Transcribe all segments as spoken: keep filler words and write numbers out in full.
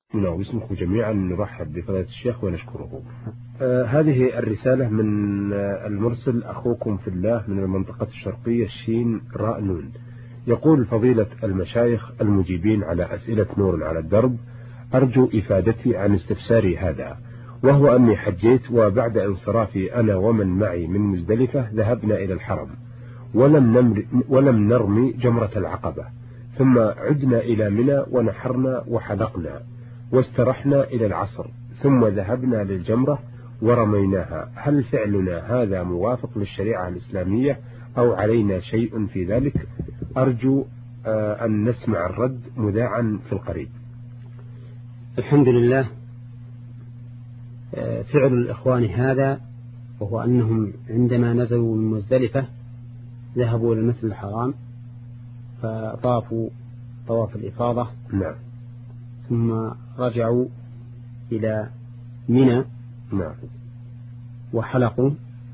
نعم، باسمكم جميعا نرحب بفضيلة الشيخ ونشكره. آه هذه الرسالة من آه المرسل أخوكم في الله من المنطقة الشرقية الشين راء نون. يقول: فضيلة المشايخ المجيبين على أسئلة نور على الدرب، أرجو إفادتي عن استفساري هذا، وهو أني حجيت، وبعد انصرافي أنا ومن معي من مزدلفة ذهبنا إلى الحرم ولم, نمر ولم نرمي جمرة العقبة، ثم عدنا إلى منى ونحرنا وحلقنا واسترحنا إلى العصر، ثم ذهبنا للجمرة ورميناها. هل فعلنا هذا موافق للشريعة الإسلامية أو علينا شيء في ذلك؟ أرجو آه أن نسمع الرد مذاعا في القريب. الحمد لله. فعل الإخوان هذا، وهو أنهم عندما نزلوا من مزدلفة ذهبوا إلى المسجد الحرام فطافوا طواف الإفاضة. نعم. ثم رجعوا إلى منى. نعم. وحلقوا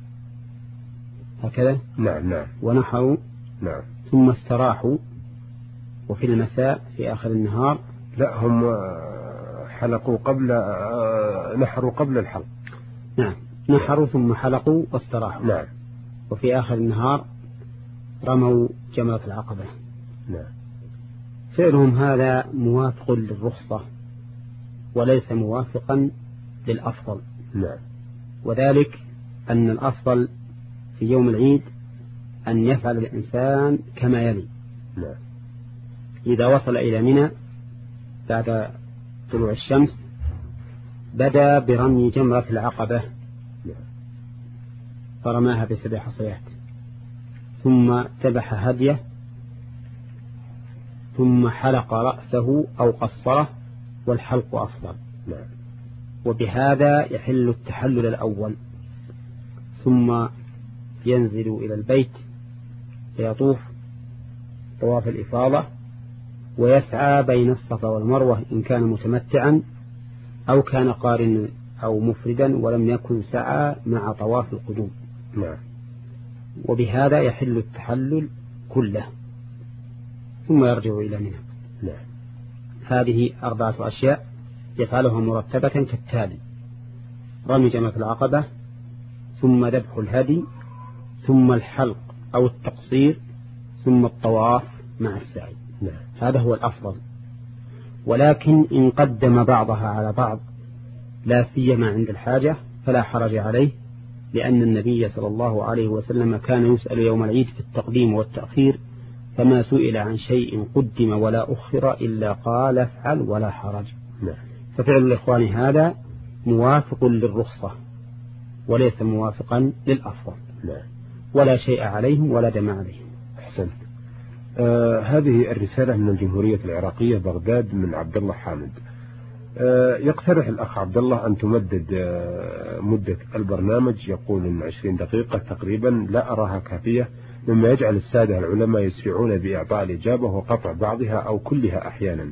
هكذا. نعم نعم. ونحروا. نعم. ثم استراحوا، وفي المساء في آخر النهار لا، هم حلقوا قبل نحروا قبل الحلق. نعم، نحروا ثم حلقوا واستراحوا. نعم. وفي آخر النهار رموا جمرة العقبة. نعم. فعلهم هذا موافق للرخصة وليس موافقا للأفضل. نعم. وذلك أن الأفضل في يوم العيد أن يفعل الإنسان كما يلي. نعم. إذا وصل إلى منى بعد طلوع الشمس بدأ برمي جمرة العقبة فرماها بسبع حصيات، ثم ذبح هديه، ثم حلق رأسه أو قصره، والحلق أفضل. نعم. وبهذا يحل التحلل الأول، ثم ينزل إلى البيت فيطوف طواف الإفاضة ويسعى بين الصفا والمروة إن كان متمتعا أو كان قارن أو مفردا ولم يكن سعى مع طواف القدوم. نعم. وبهذا يحل التحلل كله، ثم يرجع إلى منى. نعم. هذه أربعة أشياء يفعلها مرتبة كالتالي: رمي جمرة العقبة، ثم ذبح الهدي، ثم الحلق أو التقصير، ثم الطواف مع السعي. نعم. هذا هو الأفضل. ولكن إن قدم بعضها على بعض لا سيما عند الحاجة فلا حرج عليه، لأن النبي صلى الله عليه وسلم كان يسأل يوم العيد في التقديم والتأخير، فما سئل عن شيء قدم ولا أخر إلا قال افعل ولا حرج. نعم. ففعل الإخوان هذا موافق للرخصة وليس موافقا للأفضل. نعم. ولا شيء عليهم ولا دم عليهم. أحسنت. آه هذه الرسالة من الجمهورية العراقية بغداد من عبد الله حامد. آه يقترح الأخ عبد الله أن تمدد آه مدة البرنامج، يقول إن عشرين دقيقة تقريبا لا أراها كافية، مما يجعل السادة العلماء يسرعون بإعطاء الإجابة وقطع بعضها أو كلها أحيانا.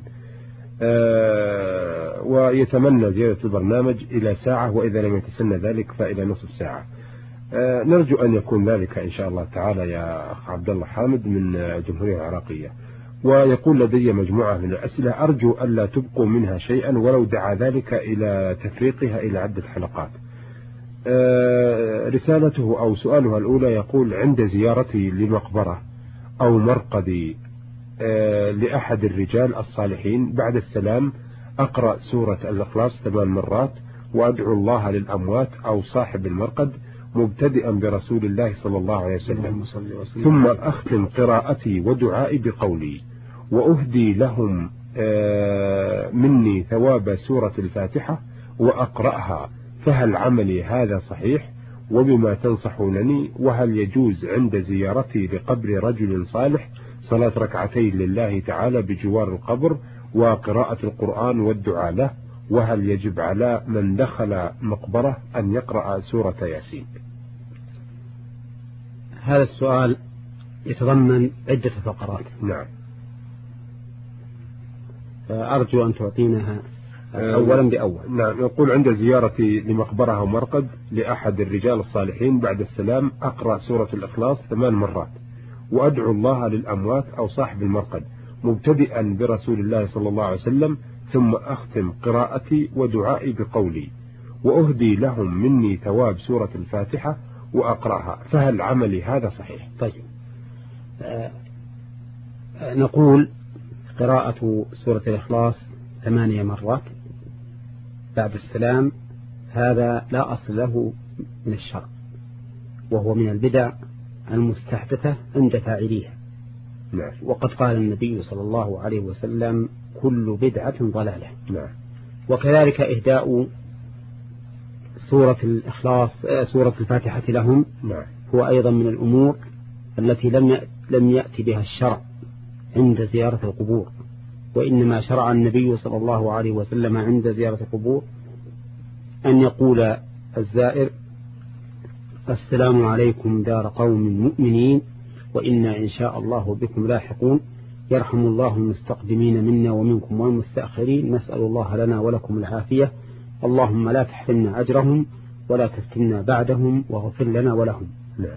آه ويتمنى زيادة البرنامج إلى ساعة، وإذا لم يتسنى ذلك فإلى نصف ساعة. آه نرجو أن يكون ذلك إن شاء الله تعالى يا أخ عبد الله حامد من الجمهورية العراقية. ويقول: لدي مجموعة من الأسئلة أرجو ألا تبقوا منها شيئا ولو دعا ذلك إلى تفريقها إلى عدة حلقات. آه رسالته أو سؤالها الأولى يقول: عند زيارتي لمقبرة أو مرقد آه لأحد الرجال الصالحين بعد السلام أقرأ سورة الإخلاص ثمان مرات وأدعو الله للأموات أو صاحب المرقد مبتدئا برسول الله صلى الله عليه وسلم، ثم أختم قراءتي ودعائي بقولي: وأهدي لهم آه مني ثواب سورة الفاتحة وأقرأها، فهل عملي هذا صحيح؟ وبما تنصحونني؟ وهل يجوز عند زيارتي لقبر رجل صالح صلاة ركعتين لله تعالى بجوار القبر وقراءة القرآن والدعاء له؟ وهل يجب على من دخل مقبرة أن يقرأ سورة ياسين؟ هذا السؤال يتضمن عدة فقرات. نعم. أرجو أن تعطينها أولا بأول. نعم. يقول: عند زيارتي لمقبرة أو مرقد لأحد الرجال الصالحين بعد السلام أقرأ سورة الإخلاص ثمان مرات وأدعو الله للأموات أو صاحب المرقد مبتدئا برسول الله صلى الله عليه وسلم، ثم أختم قراءتي ودعائي بقولي وأهدي لهم مني ثواب سورة الفاتحة وأقرأها، فهل عملي هذا صحيح؟ طيب، آه نقول قراءة سورة الإخلاص ثمانية مرات بعد السلام هذا لا أصل له من الشرع، وهو من البدع المستحدثة عند فاعليها. نعم. وقد قال النبي صلى الله عليه وسلم كل بدعة ضلالة. نعم. وكذلك إهداء سورة الإخلاص سورة الفاتحة لهم نعم. هو أيضا من الأمور التي لم لم يأتي بها الشرع عند زيارة القبور، وإنما شرع النبي صلى الله عليه وسلم عند زيارة القبور أن يقول الزائر السلام عليكم دار قوم مؤمنين وإنا إن شاء الله بكم لاحقون، يرحم الله المستقدمين منا ومنكم والمستأخرين، نسأل الله لنا ولكم العافية، اللهم لا تحرمنا أجرهم ولا تفتنا بعدهم واغفر لنا ولهم. نعم.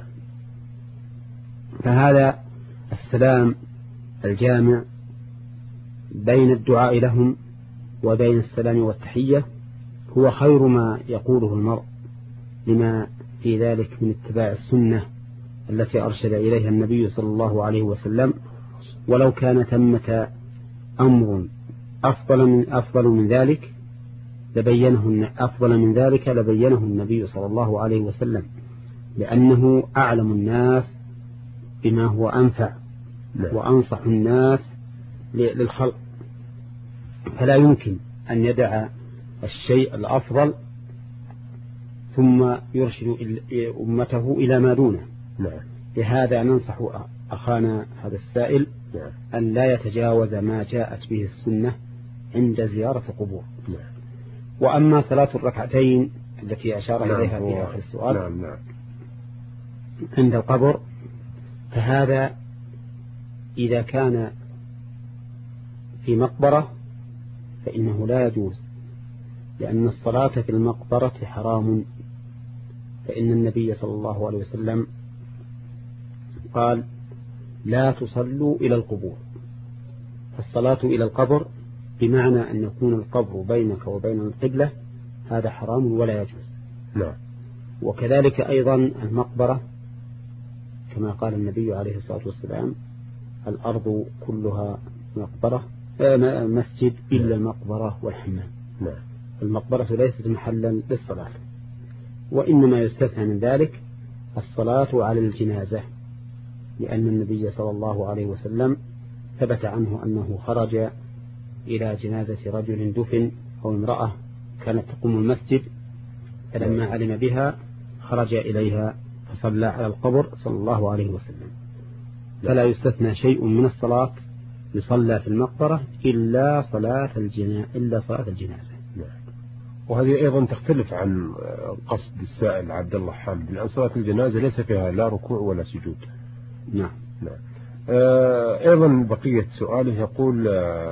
فهذا السلام الجامع بين الدعاء لهم وبين السلام والتحية هو خير ما يقوله المرء، لما في ذلك من اتباع السنة التي أرشد إليها النبي صلى الله عليه وسلم. ولو كان ثمة أمر أفضل من أفضل من ذلك لبينه أفضل من ذلك لبينه النبي صلى الله عليه وسلم، لأنه أعلم الناس بما هو أنفع وأنصح الناس للخلق، فلا يمكن أن يدع الشيء الأفضل ثم يرشد أمته إلى ما دونه. نعم. لهذا ننصح أخانا هذا السائل نعم. أن لا يتجاوز ما جاءت به السنة عند زيارة القبور. نعم. وأما صلاة الركعتين التي أشار نعم. إليها في آخر السؤال نعم. نعم. عند القبر، فهذا إذا كان في مقبرة فإنه لا يجوز، لأن الصلاة في المقبرة حرام، فإن النبي صلى الله عليه وسلم قال لا تصلوا إلى القبور. الصلاة إلى القبر بمعنى أن يكون القبر بينك وبين القبلة، هذا حرام ولا يجوز. نعم. وكذلك أيضا المقبرة كما قال النبي عليه الصلاة والسلام الأرض كلها مقبرة مسجد إلا المقبرة والحمام. نعم. المقبرة ليست محلا للصلاة، وإنما يستثنى من ذلك الصلاة على الجنازة، لأن النبي صلى الله عليه وسلم ثبت عنه أنه خرج إلى جنازة رجل دفن أو امرأة كانت تقوم المسجد، فلما علم بها خرج إليها فصلى على القبر صلى الله عليه وسلم. فلا يستثنى شيء من الصلاة يصلى في المقبرة إلا صلاة الجنازة إلا صلاة الجنازة. وهذه أيضا تختلف عن قصد السائل عبد الله حامد، لأن صلاة الجنازة ليس فيها لا ركوع ولا سجود. نعم. نعم. أيضا بقية سؤاله يقول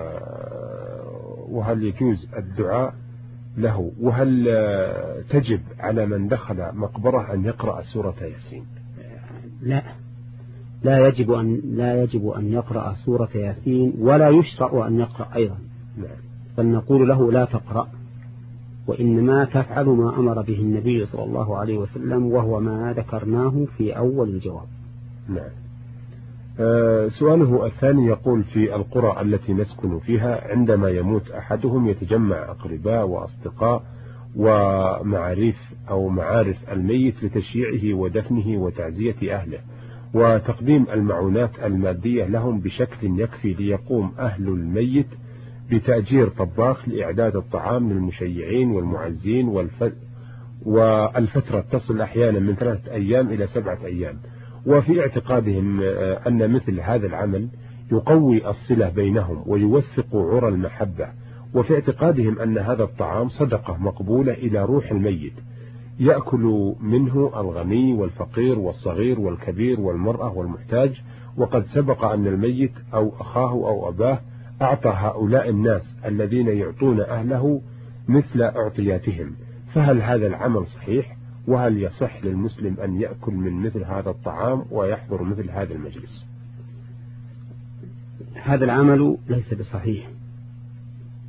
وهل يجوز الدعاء له، وهل تجب على من دخل مقبرة أن يقرأ سورة ياسين؟ لا لا يجب أن لا يجب أن يقرأ سورة ياسين، ولا يشرع أن يقرأ أيضا. نعم. فنقول له لا تقرأ، وإنما تفعل ما أمر به النبي صلى الله عليه وسلم، وهو ما ذكرناه في أول الجواب. نعم. أه سؤاله الثاني يقول في القرى التي نسكن فيها عندما يموت أحدهم يتجمع أقرباء وأصدقاء ومعارف أو معارف الميت لتشييعه ودفنه وتعزية أهله وتقديم المعونات المادية لهم بشكل يكفي ليقوم أهل الميت بتأجير طباخ لإعداد الطعام للمشيعين والمعزين، والف... والفترة تصل أحيانا من ثلاثة أيام إلى سبعة أيام. وفي اعتقادهم أن مثل هذا العمل يقوي الصلة بينهم ويوثق عرى المحبة، وفي اعتقادهم أن هذا الطعام صدقة مقبولة إلى روح الميت يأكل منه الغني والفقير والصغير والكبير والمرأة والمحتاج. وقد سبق أن الميت أو أخاه أو أباه أعطى هؤلاء الناس الذين يعطون أهله مثل أعطياتهم، فهل هذا العمل صحيح؟ وهل يصح للمسلم أن يأكل من مثل هذا الطعام ويحضر مثل هذا المجلس؟ هذا العمل ليس بصحيح،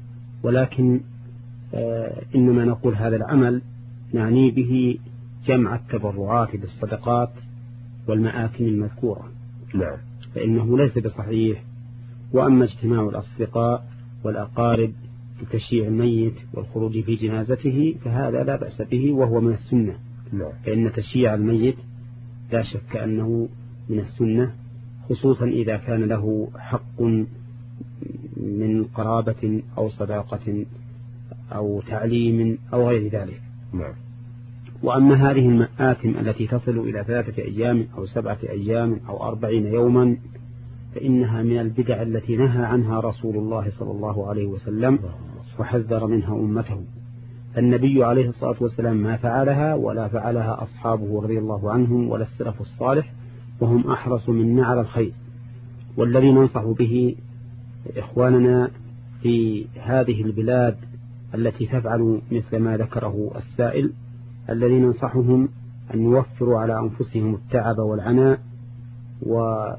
ولكن إنما نقول هذا العمل نعني به جمع التبرعات بالصدقات والمآتم المذكورة، نعم. فإنه ليس بصحيح. وأما اجتماع الأصدقاء والأقارب لتشييع الميت والخروج في جنازته فهذا لا بأس به وهو من السنة، نعم. فإن تشييع الميت لا شك أنه من السنة، خصوصا إذا كان له حق من قرابة أو صداقة أو تعليم أو غير ذلك. نعم. وأما هذه المآتم التي تصل إلى ثلاثة أيام أو سبعة أيام أو أربعين يوما فإنها من البدع التي نهى عنها رسول الله صلى الله عليه وسلم وحذر منها أمته. النبي عليه الصلاة والسلام ما فعلها ولا فعلها أصحابه رضي الله عنهم ولا السلف الصالح، وهم أحرص منا على الخير. والذي ننصح به إخواننا في هذه البلاد التي تفعل مثل ما ذكره السائل، الذي ننصحهم أن يوفروا على أنفسهم التعب والعناء وبذل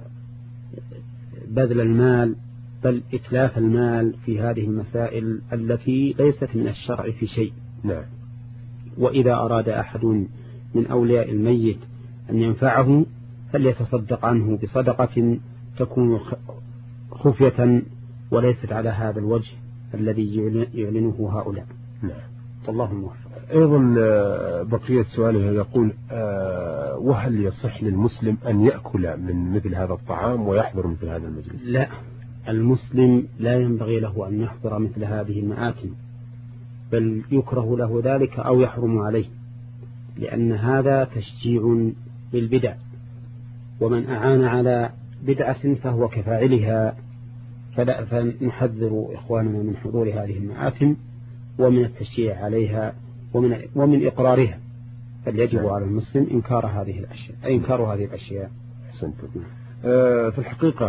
المال، بل إتلاف المال في هذه المسائل التي ليست من الشرع في شيء. نعم. وإذا أراد أحد من أولياء الميت أن ينفعه فليتصدق عنه بصدقة تكون خفية وليست على هذا الوجه الذي يعلنه هؤلاء. نعم. الله موفق. أيضا بقية سؤاله يقول: وهل يصح للمسلم أن يأكل من مثل هذا الطعام ويحضر مثل هذا المجلس؟ لا، المسلم لا ينبغي له أن يحضر مثل هذه المآتم، بل يكره له ذلك أو يحرم عليه، لأن هذا تشجيع للبدع، ومن أعان على بدعة فهو كفاعلها. فلا فنحذر إخواننا من حضور هذه المآتم ومن التشجيع عليها ومن, ومن إقرارها، فليجب على المسلم إنكار هذه الأشياء أي إنكار هذه الأشياء. أحسنتم. آه في الحقيقة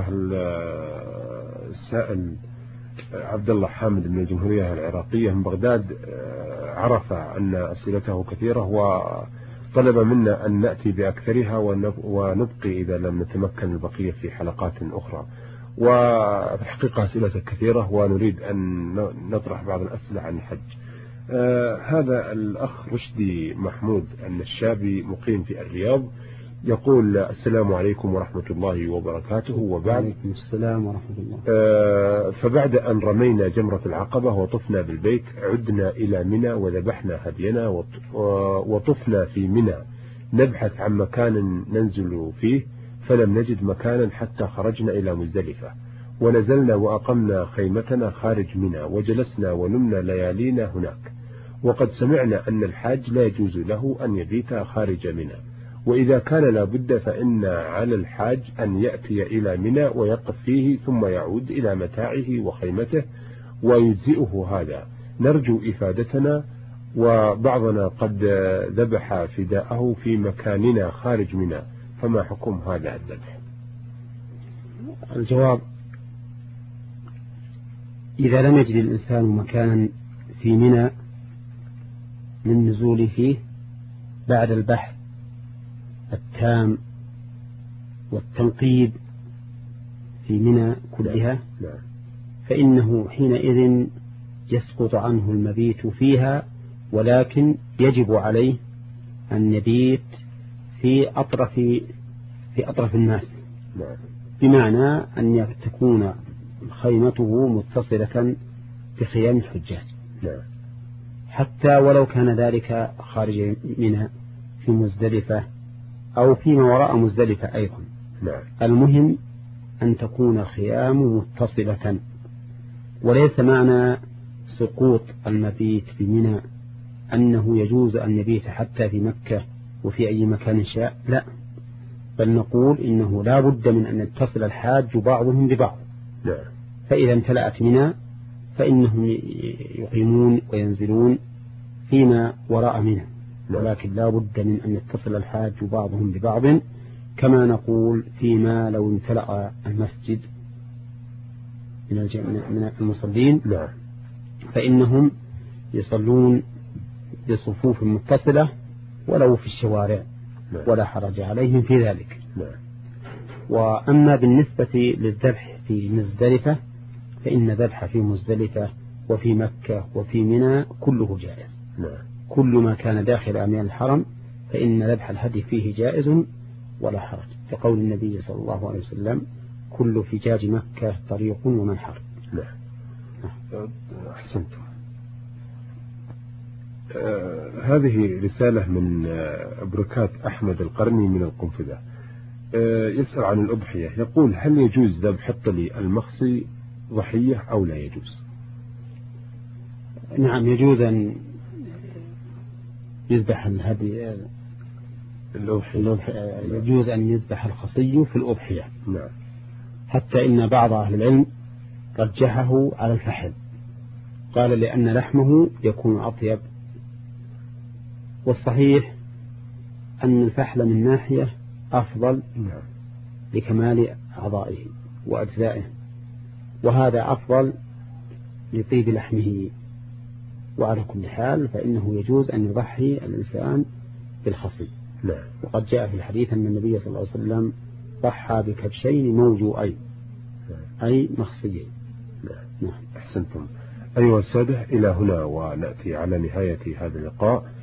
السائل عبد الله حامد من الجمهورية العراقية من بغداد آه عرف أن أسئلته كثيرة وطلب منا أن نأتي بأكثرها ونبقي إذا لم نتمكن البقية في حلقات أخرى. وفي الحقيقة أسئلة كثيرة ونريد أن نطرح بعض الأسئلة عن الحج. آه هذا الأخ رشدي محمود النشابي مقيم في الرياض يقول: السلام عليكم ورحمة الله وبركاته. وبعد عليكم السلام ورحمة الله. آه فبعد أن رمينا جمرة العقبة وطفنا بالبيت عدنا إلى منى وذبحنا هدينا وطفنا في منى نبحث عن مكان ننزل فيه فلم نجد مكانا حتى خرجنا إلى مزدلفة ونزلنا وأقمنا خيمتنا خارج منى وجلسنا ونمنا ليالينا هناك. وقد سمعنا أن الحاج لا يجوز له أن يبيت خارج منى، وإذا كان لابد فإن على الحاج أن يأتي إلى منى ويقف فيه ثم يعود إلى متاعه وخيمته ويجزئه هذا. نرجو إفادتنا، وبعضنا قد ذبح فداءه في مكاننا خارج منى، فما حكم هذا الذبح؟ الجواب: إذا لم يجد الإنسان مكانا في منى للنزول فيه بعد البحث التام والتنقيب في منى كلها فإنه حينئذ يسقط عنه المبيت فيها، ولكن يجب عليه أن يبيت في أطرف في أطرف الناس، بمعنى أن تكون خيمته متصلة بخيام الحجاج، حتى ولو كان ذلك خارج منى في مزدلفة أو فيما وراء مزدلفة أيضا. المهم أن تكون خيام متصلة، وليس معنى سقوط المبيت في منى أنه يجوز أن يبيت حتى في مكة وفي أي مكان شاء، لا، بل نقول إنه لا بد من أن يتصل الحاج بعضهم ببعض. فإذا امتلأت منى فإنهم يقيمون وينزلون فيما وراء منى، ولكن لا بد من أن يتصل الحاج بعضهم ببعض، كما نقول فيما لو امتلأ المسجد من المصلين فإنهم يصلون بصفوف متصلة ولو في الشوارع ولا حرج عليهم في ذلك. وأما بالنسبة للذبح في مزدلفة فإن ذبح في مزدلفة وفي مكة وفي منى كله جائز. نعم. كل ما كان داخل أميال الحرم فإن ذبح الهدي فيه جائز ولا حرج، كقول النبي صلى الله عليه وسلم كل فجاج مكة طريق ومنحر. نعم. أحسنتم. آه هذه رسالة من آه بركات أحمد القرني من القنفذة. آه يسأل عن الأضحية، يقول هل يجوز ذبح الطلي المخصي ضحية أو لا يجوز؟ نعم يجوز أن يذبح الهدي الأضحية، يجوز أن يذبح الخصي في الأضحية. نعم. حتى إن بعض أهل العلم رجحه على الفحل، قال لأن لحمه يكون أطيب، والصحيح أن الفحل من ناحية أفضل لكمال أعضائه وأجزائه، وهذا أفضل لطيب لحمه. وعلى كل حال فإنه يجوز أن يضحي الإنسان بالخصي. نعم. وقد جاء في الحديث أن النبي صلى الله عليه وسلم ضحى بكبشين موجوئين أي مخصيين. نعم. أحسنتم. أيها السادة، إلى هنا ونأتي على نهاية هذا اللقاء.